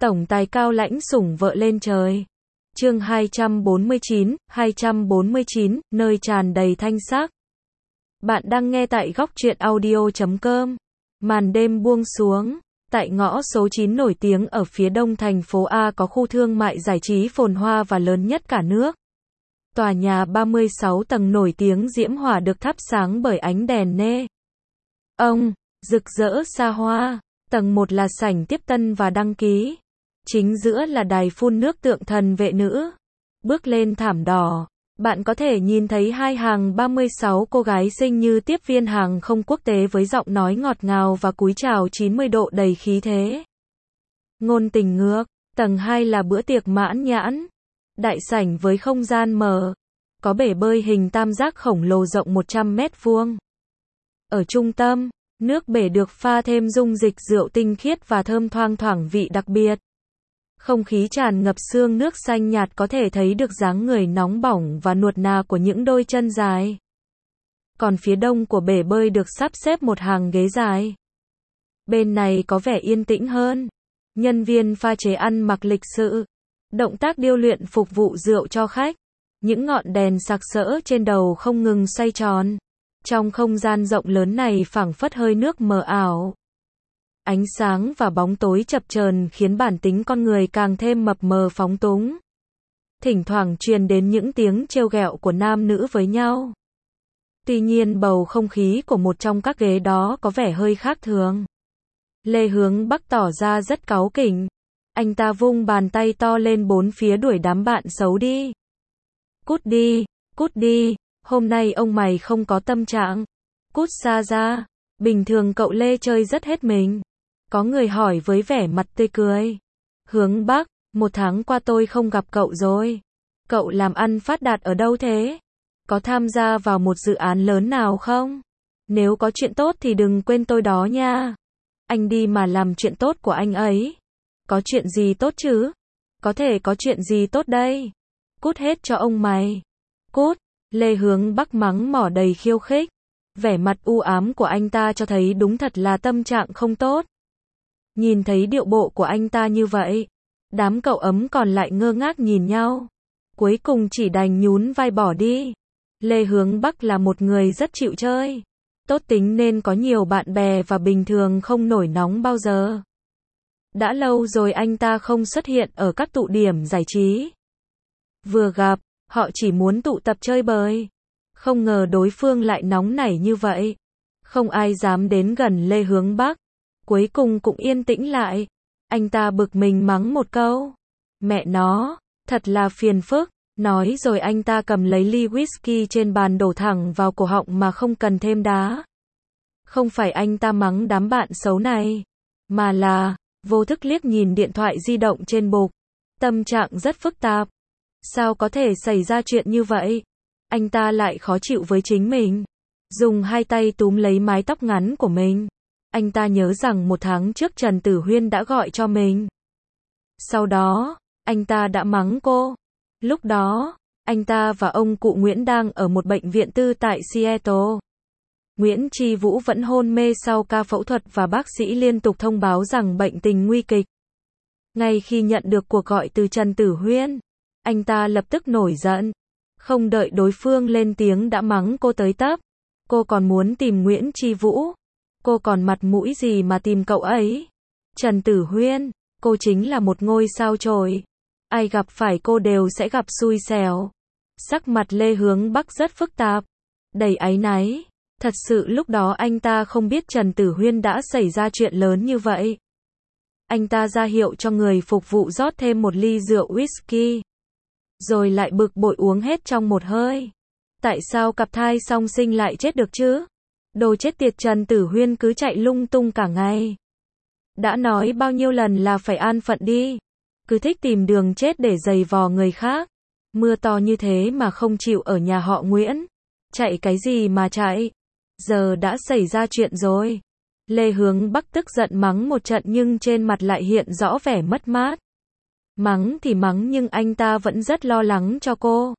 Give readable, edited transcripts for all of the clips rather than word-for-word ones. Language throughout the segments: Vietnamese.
Tổng tài cao lãnh sủng vợ lên trời. Chương 249, nơi tràn đầy thanh sắc. Bạn đang nghe tại góc truyện audio.com. Màn đêm buông xuống, tại ngõ số 9 nổi tiếng ở phía đông thành phố A có khu thương mại giải trí phồn hoa và lớn nhất cả nước. Tòa nhà 36 tầng nổi tiếng diễm hỏa được thắp sáng bởi ánh đèn nê ông rực rỡ xa hoa. Tầng 1 là sảnh tiếp tân và đăng ký. Chính giữa là đài phun nước tượng thần vệ nữ. Bước lên thảm đỏ, bạn có thể nhìn thấy hai hàng 36 cô gái xinh như tiếp viên hàng không quốc tế với giọng nói ngọt ngào và cúi chào 90 độ đầy khí thế. Ngôn tình ngược. Tầng 2 là bữa tiệc mãn nhãn. Đại sảnh với không gian mở. Có bể bơi hình tam giác khổng lồ rộng 100 mét vuông. Ở trung tâm, nước bể được pha thêm dung dịch rượu tinh khiết và thơm thoang thoảng vị đặc biệt. Không khí tràn ngập sương nước xanh nhạt, có thể thấy được dáng người nóng bỏng và nuột nà của những đôi chân dài. Còn phía đông của bể bơi được sắp xếp một hàng ghế dài. Bên này có vẻ yên tĩnh hơn. Nhân viên pha chế ăn mặc lịch sự. Động tác điêu luyện phục vụ rượu cho khách. Những ngọn đèn sặc sỡ trên đầu không ngừng xoay tròn. Trong không gian rộng lớn này phảng phất hơi nước mờ ảo. Ánh sáng và bóng tối chập chờn khiến bản tính con người càng thêm mập mờ phóng túng. Thỉnh thoảng truyền đến những tiếng trêu ghẹo của nam nữ với nhau. Tuy nhiên bầu không khí của một trong các ghế đó có vẻ hơi khác thường. Lê Hướng Bắc tỏ ra rất cáu kỉnh. Anh ta vung bàn tay to lên bốn phía đuổi đám bạn xấu đi. Cút đi, hôm nay ông mày không có tâm trạng. Cút xa ra, bình thường cậu Lê chơi rất hết mình. Có người hỏi với vẻ mặt tươi cười. Hướng Bắc, 1 tháng qua tôi không gặp cậu rồi. Cậu làm ăn phát đạt ở đâu thế? Có tham gia vào một dự án lớn nào không? Nếu có chuyện tốt thì đừng quên tôi đó nha. Anh đi mà làm chuyện tốt của anh ấy. Có chuyện gì tốt chứ? Có thể có chuyện gì tốt đây? Cút hết cho ông mày. Cút, Lê Hướng Bắc mắng mỏ đầy khiêu khích. Vẻ mặt u ám của anh ta cho thấy đúng thật là tâm trạng không tốt. Nhìn thấy điệu bộ của anh ta như vậy, đám cậu ấm còn lại ngơ ngác nhìn nhau. Cuối cùng chỉ đành nhún vai bỏ đi. Lê Hướng Bắc là một người rất chịu chơi, tốt tính nên có nhiều bạn bè và bình thường không nổi nóng bao giờ. Đã lâu rồi anh ta không xuất hiện ở các tụ điểm giải trí. Vừa gặp, họ chỉ muốn tụ tập chơi bời. Không ngờ đối phương lại nóng nảy như vậy. Không ai dám đến gần Lê Hướng Bắc. Cuối cùng cũng yên tĩnh lại. Anh ta bực mình mắng một câu. Mẹ nó, thật là phiền phức. Nói rồi anh ta cầm lấy ly whisky trên bàn đổ thẳng vào cổ họng mà không cần thêm đá. Không phải anh ta mắng đám bạn xấu này, mà là vô thức liếc nhìn điện thoại di động trên bục. Tâm trạng rất phức tạp. Sao có thể xảy ra chuyện như vậy? Anh ta lại khó chịu với chính mình. Dùng hai tay túm lấy mái tóc ngắn của mình. Anh ta nhớ rằng 1 tháng trước Trần Tử Huyên đã gọi cho mình. Sau đó, anh ta đã mắng cô. Lúc đó, anh ta và ông cụ Nguyễn đang ở một bệnh viện tư tại Seattle. Nguyễn Tri Vũ vẫn hôn mê sau ca phẫu thuật và bác sĩ liên tục thông báo rằng bệnh tình nguy kịch. Ngay khi nhận được cuộc gọi từ Trần Tử Huyên, anh ta lập tức nổi giận. Không đợi đối phương lên tiếng đã mắng cô tới tấp. Cô còn muốn tìm Nguyễn Tri Vũ. Cô còn mặt mũi gì mà tìm cậu ấy? Trần Tử Huyên, cô chính là một ngôi sao chổi. Ai gặp phải cô đều sẽ gặp xui xẻo. Sắc mặt Lê Hướng Bắc rất phức tạp, đầy áy náy. Thật sự lúc đó anh ta không biết Trần Tử Huyên đã xảy ra chuyện lớn như vậy. Anh ta ra hiệu cho người phục vụ rót thêm một ly rượu whisky. Rồi lại bực bội uống hết trong một hơi. Tại sao cặp thai song sinh lại chết được chứ? Đồ chết tiệt, Trần Tử Huyên cứ chạy lung tung cả ngày. Đã nói bao nhiêu lần là phải an phận đi. Cứ thích tìm đường chết để giày vò người khác. Mưa to như thế mà không chịu ở nhà họ Nguyễn. Chạy cái gì mà chạy? Giờ đã xảy ra chuyện rồi. Lê Hướng Bắc tức giận mắng một trận nhưng trên mặt lại hiện rõ vẻ mất mát. Mắng thì mắng nhưng anh ta vẫn rất lo lắng cho cô.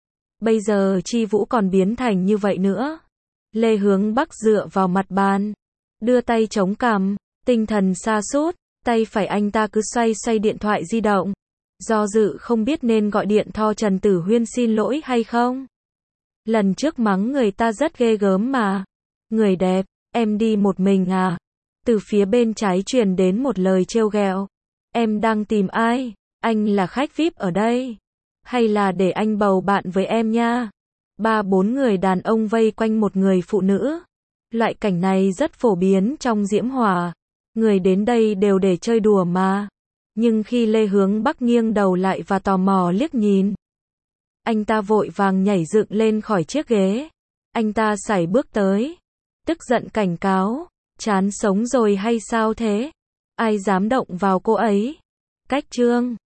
Bây giờ Tri Vũ còn biến thành như vậy nữa. Lê Hướng Bắc dựa vào mặt bàn, đưa tay chống cằm, tinh thần sa sút. Tay phải anh ta cứ xoay xoay điện thoại di động. Do dự không biết nên gọi điện cho Trần Tử Huyên xin lỗi hay không. Lần trước mắng người ta rất ghê gớm mà. Người đẹp, em đi một mình à? Từ phía bên trái truyền đến một lời trêu ghẹo. Em đang tìm ai? Anh là khách VIP ở đây. Hay là để anh bầu bạn với em nha? 3-4 người đàn ông vây quanh một người phụ nữ. Loại cảnh này rất phổ biến trong diễm hỏa. Người đến đây đều để chơi đùa mà. Nhưng khi Lê Hướng Bắc nghiêng đầu lại và tò mò liếc nhìn, anh ta vội vàng nhảy dựng lên khỏi chiếc ghế. Anh ta sải bước tới, tức giận cảnh cáo, chán sống rồi hay sao thế? Ai dám động vào cô ấy? Cách Trương